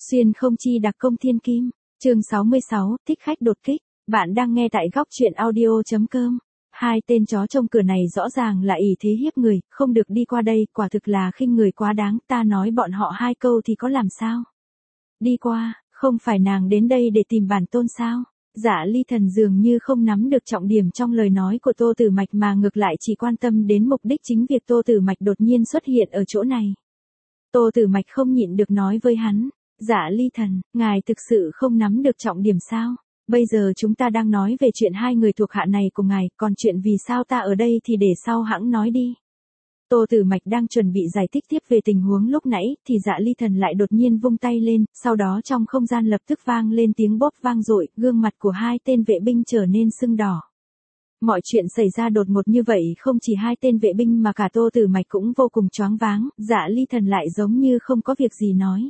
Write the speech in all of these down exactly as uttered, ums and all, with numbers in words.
Xuyên không chi đặc công thiên kim, chương sáu mươi sáu, thích khách đột kích, bạn đang nghe tại góc truyện audio.com. Hai tên chó trong cửa này rõ ràng là ỷ thế hiếp người, không được đi qua đây, quả thực là khinh người quá đáng, ta nói bọn họ hai câu thì có làm sao? Đi qua, không phải nàng đến đây để tìm bản tôn sao? Dạ Ly Thần dường như không nắm được trọng điểm trong lời nói của Tô Tử Mạch mà ngược lại chỉ quan tâm đến mục đích chính việc Tô Tử Mạch đột nhiên xuất hiện ở chỗ này. Tô Tử Mạch không nhịn được nói với hắn, Dạ Ly Thần, ngài thực sự không nắm được trọng điểm sao? Bây giờ chúng ta đang nói về chuyện hai người thuộc hạ này của ngài, còn chuyện vì sao ta ở đây thì để sau hãng nói đi. Tô Tử Mạch đang chuẩn bị giải thích tiếp về tình huống lúc nãy, thì Dạ Ly Thần lại đột nhiên vung tay lên, sau đó trong không gian lập tức vang lên tiếng bóp vang dội, gương mặt của hai tên vệ binh trở nên sưng đỏ. Mọi chuyện xảy ra đột ngột như vậy không chỉ hai tên vệ binh mà cả Tô Tử Mạch cũng vô cùng choáng váng, Dạ Ly Thần lại giống như không có việc gì nói.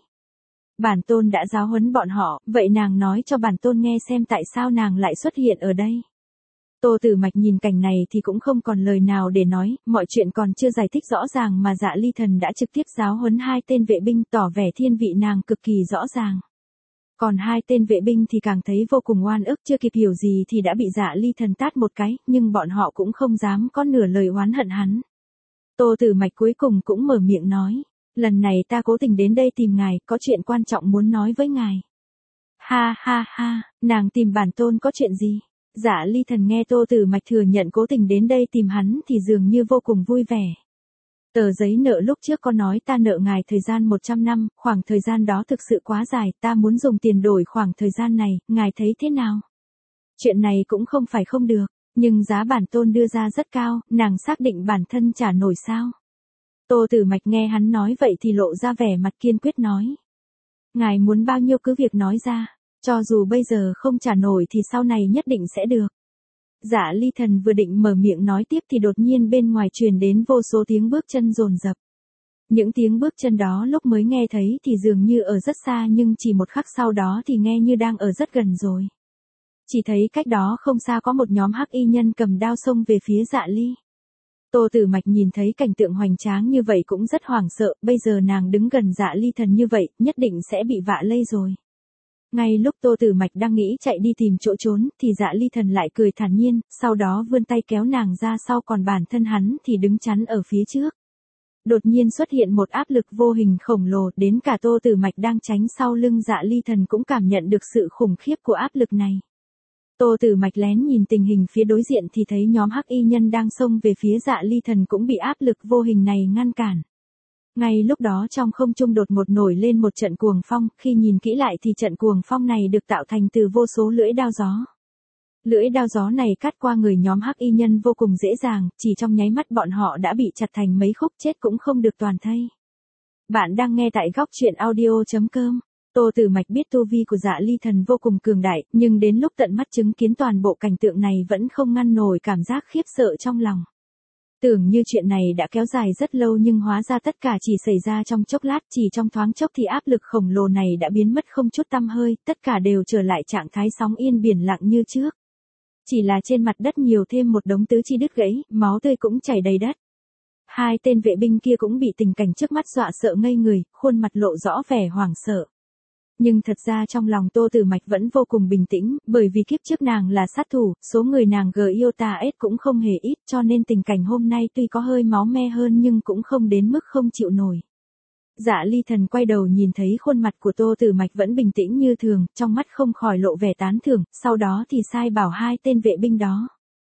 Bản tôn đã giáo huấn bọn họ, vậy nàng nói cho bản tôn nghe xem tại sao nàng lại xuất hiện ở đây. Tô Tử Mạch nhìn cảnh này thì cũng không còn lời nào để nói, mọi chuyện còn chưa giải thích rõ ràng mà Dạ Ly Thần đã trực tiếp giáo huấn hai tên vệ binh, tỏ vẻ thiên vị nàng cực kỳ rõ ràng. Còn hai tên vệ binh thì càng thấy vô cùng oan ức, chưa kịp hiểu gì thì đã bị Dạ Ly Thần tát một cái, nhưng bọn họ cũng không dám có nửa lời oán hận hắn. Tô Tử Mạch cuối cùng cũng mở miệng nói, lần này ta cố tình đến đây tìm ngài, có chuyện quan trọng muốn nói với ngài. Ha ha ha, nàng tìm bản tôn có chuyện gì? Dạ Ly Thần nghe Tô Tử Mạch thừa nhận cố tình đến đây tìm hắn thì dường như vô cùng vui vẻ. Tờ giấy nợ lúc trước có nói ta nợ ngài thời gian một trăm năm, khoảng thời gian đó thực sự quá dài, ta muốn dùng tiền đổi khoảng thời gian này, ngài thấy thế nào? Chuyện này cũng không phải không được, nhưng giá bản tôn đưa ra rất cao, nàng xác định bản thân trả nổi sao? Tô Tử Mạch nghe hắn nói vậy thì lộ ra vẻ mặt kiên quyết nói. Ngài muốn bao nhiêu cứ việc nói ra, cho dù bây giờ không trả nổi thì sau này nhất định sẽ được. Dạ Ly Thần vừa định mở miệng nói tiếp thì đột nhiên bên ngoài truyền đến vô số tiếng bước chân dồn dập. Những tiếng bước chân đó lúc mới nghe thấy thì dường như ở rất xa nhưng chỉ một khắc sau đó thì nghe như đang ở rất gần rồi. Chỉ thấy cách đó không xa có một nhóm hắc y nhân cầm đao xông về phía Dạ Ly. Tô Tử Mạch nhìn thấy cảnh tượng hoành tráng như vậy cũng rất hoảng sợ, bây giờ nàng đứng gần Dạ Ly Thần như vậy, nhất định sẽ bị vạ lây rồi. Ngay lúc Tô Tử Mạch đang nghĩ chạy đi tìm chỗ trốn, thì Dạ Ly Thần lại cười thản nhiên, sau đó vươn tay kéo nàng ra sau, còn bản thân hắn thì đứng chắn ở phía trước. Đột nhiên xuất hiện một áp lực vô hình khổng lồ, đến cả Tô Tử Mạch đang tránh sau lưng Dạ Ly Thần cũng cảm nhận được sự khủng khiếp của áp lực này. Tô Tử Mạch lén nhìn tình hình phía đối diện thì thấy nhóm hắc y nhân đang xông về phía Dạ Ly Thần cũng bị áp lực vô hình này ngăn cản. Ngay lúc đó trong không trung đột ngột nổi lên một trận cuồng phong, khi nhìn kỹ lại thì trận cuồng phong này được tạo thành từ vô số lưỡi đao gió. Lưỡi đao gió này cắt qua người nhóm hắc y nhân vô cùng dễ dàng, chỉ trong nháy mắt bọn họ đã bị chặt thành mấy khúc, chết cũng không được toàn thây. Bạn đang nghe tại góc truyện audio.com. Tô Tử Mạch biết tu vi của Dạ Ly Thần vô cùng cường đại, nhưng đến lúc tận mắt chứng kiến toàn bộ cảnh tượng này vẫn không ngăn nổi cảm giác khiếp sợ trong lòng. Tưởng như chuyện này đã kéo dài rất lâu nhưng hóa ra tất cả chỉ xảy ra trong chốc lát, chỉ trong thoáng chốc thì áp lực khổng lồ này đã biến mất không chút tăm hơi, tất cả đều trở lại trạng thái sóng yên biển lặng như trước. Chỉ là trên mặt đất nhiều thêm một đống tứ chi đứt gãy, máu tươi cũng chảy đầy đất. Hai tên vệ binh kia cũng bị tình cảnh trước mắt dọa sợ ngây người, khuôn mặt lộ rõ vẻ hoảng sợ. Nhưng thật ra trong lòng Tô Tử Mạch vẫn vô cùng bình tĩnh, bởi vì kiếp trước nàng là sát thủ, số người nàng g yêu ta ết cũng không hề ít, cho nên tình cảnh hôm nay tuy có hơi máu me hơn nhưng cũng không đến mức không chịu nổi. Dạ Ly Thần quay đầu nhìn thấy khuôn mặt của Tô Tử Mạch vẫn bình tĩnh như thường, trong mắt không khỏi lộ vẻ tán thưởng, sau đó thì sai bảo hai tên vệ binh đó.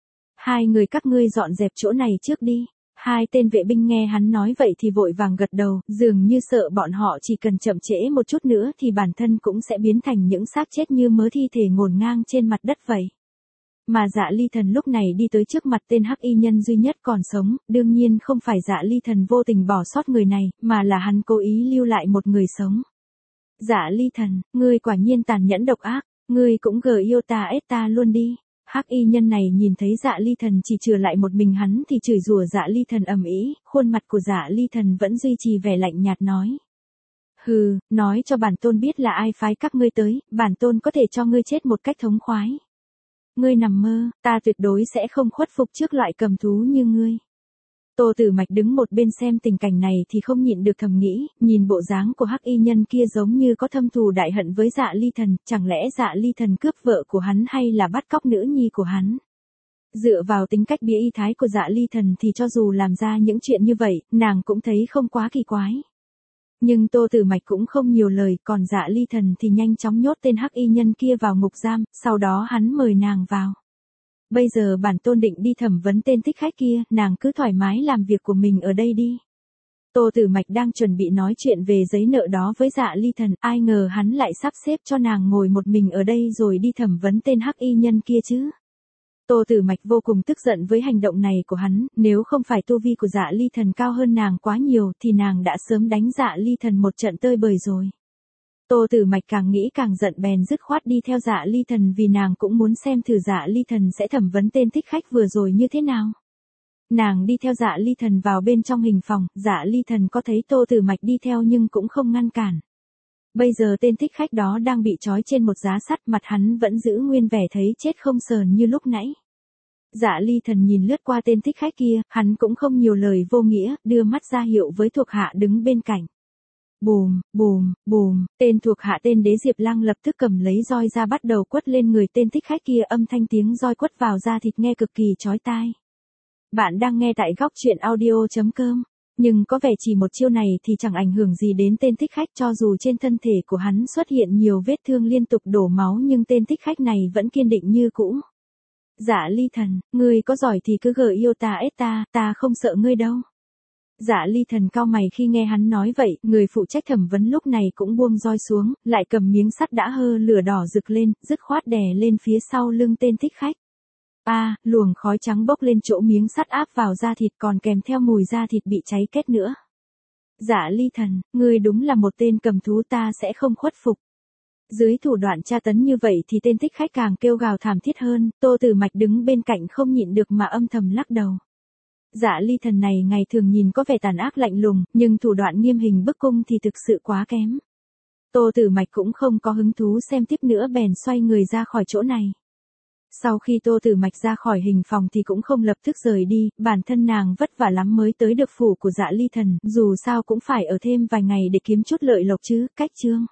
Hai người các ngươi dọn dẹp chỗ này trước đi. Hai tên vệ binh nghe hắn nói vậy thì vội vàng gật đầu, dường như sợ bọn họ chỉ cần chậm trễ một chút nữa thì bản thân cũng sẽ biến thành những xác chết như mớ thi thể ngổn ngang trên mặt đất vậy. Mà Dạ Ly Thần lúc này đi tới trước mặt tên hắc y nhân duy nhất còn sống, đương nhiên không phải Dạ Ly Thần vô tình bỏ sót người này, mà là hắn cố ý lưu lại một người sống. Dạ Ly Thần, ngươi quả nhiên tàn nhẫn độc ác, ngươi cũng gờ yêu ta ết ta luôn đi. Hắc y nhân này nhìn thấy Dạ Ly Thần chỉ trừ lại một mình hắn thì chửi rủa Dạ Ly Thần ầm ĩ, khuôn mặt của Dạ Ly Thần vẫn duy trì vẻ lạnh nhạt nói. Hừ, nói cho bản tôn biết là ai phái các ngươi tới, bản tôn có thể cho ngươi chết một cách thống khoái. Ngươi nằm mơ, ta tuyệt đối sẽ không khuất phục trước loại cầm thú như ngươi. Tô Tử Mạch đứng một bên xem tình cảnh này thì không nhịn được thầm nghĩ, nhìn bộ dáng của hắc y nhân kia giống như có thâm thù đại hận với Dạ Ly Thần, chẳng lẽ Dạ Ly Thần cướp vợ của hắn hay là bắt cóc nữ nhi của hắn? Dựa vào tính cách bía y thái của Dạ Ly Thần thì cho dù làm ra những chuyện như vậy, nàng cũng thấy không quá kỳ quái. Nhưng Tô Tử Mạch cũng không nhiều lời, còn Dạ Ly Thần thì nhanh chóng nhốt tên hắc y nhân kia vào ngục giam, sau đó hắn mời nàng vào. Bây giờ bản tôn định đi thẩm vấn tên thích khách kia, nàng cứ thoải mái làm việc của mình ở đây đi. Tô Tử Mạch đang chuẩn bị nói chuyện về giấy nợ đó với Dạ Ly Thần, ai ngờ hắn lại sắp xếp cho nàng ngồi một mình ở đây rồi đi thẩm vấn tên hắc y nhân kia chứ. Tô Tử Mạch vô cùng tức giận với hành động này của hắn, nếu không phải tu vi của Dạ Ly Thần cao hơn nàng quá nhiều thì nàng đã sớm đánh Dạ Ly Thần một trận tơi bời rồi. Tô Tử Mạch càng nghĩ càng giận bèn dứt khoát đi theo Dạ Ly Thần vì nàng cũng muốn xem thử Dạ Ly Thần sẽ thẩm vấn tên thích khách vừa rồi như thế nào. Nàng đi theo Dạ Ly Thần vào bên trong hình phòng, Dạ Ly Thần có thấy Tô Tử Mạch đi theo nhưng cũng không ngăn cản. Bây giờ tên thích khách đó đang bị trói trên một giá sắt, mặt hắn vẫn giữ nguyên vẻ thấy chết không sờn như lúc nãy. Dạ Ly Thần nhìn lướt qua tên thích khách kia, hắn cũng không nhiều lời vô nghĩa, đưa mắt ra hiệu với thuộc hạ đứng bên cạnh. Bùm, bùm, bùm, tên thuộc hạ tên Đế Diệp Lăng lập tức cầm lấy roi ra bắt đầu quất lên người tên thích khách kia, âm thanh tiếng roi quất vào da thịt nghe cực kỳ chói tai. Bạn đang nghe tại góc truyện audio chấm com. Nhưng có vẻ chỉ một chiêu này thì chẳng ảnh hưởng gì đến tên thích khách, cho dù trên thân thể của hắn xuất hiện nhiều vết thương liên tục đổ máu nhưng tên thích khách này vẫn kiên định như cũ. Dạ Ly Thần, ngươi có giỏi thì cứ gợi yêu ta ết ta, ta không sợ ngươi đâu. Dạ Ly Thần cau mày khi nghe hắn nói vậy, người phụ trách thẩm vấn lúc này cũng buông roi xuống, lại cầm miếng sắt đã hơ lửa đỏ rực lên, dứt khoát đè lên phía sau lưng tên thích khách. A, à, luồng khói trắng bốc lên chỗ miếng sắt áp vào da thịt còn kèm theo mùi da thịt bị cháy kết nữa. Dạ Ly Thần, ngươi đúng là một tên cầm thú, ta sẽ không khuất phục. Dưới thủ đoạn tra tấn như vậy thì tên thích khách càng kêu gào thảm thiết hơn, Tô Tử Mạch đứng bên cạnh không nhịn được mà âm thầm lắc đầu. Dạ Ly Thần này ngày thường nhìn có vẻ tàn ác lạnh lùng, nhưng thủ đoạn nghiêm hình bức cung thì thực sự quá kém. Tô Tử Mạch cũng không có hứng thú xem tiếp nữa bèn xoay người ra khỏi chỗ này. Sau khi Tô Tử Mạch ra khỏi hình phòng thì cũng không lập tức rời đi, bản thân nàng vất vả lắm mới tới được phủ của Dạ Ly Thần, dù sao cũng phải ở thêm vài ngày để kiếm chút lợi lộc chứ, cách chương.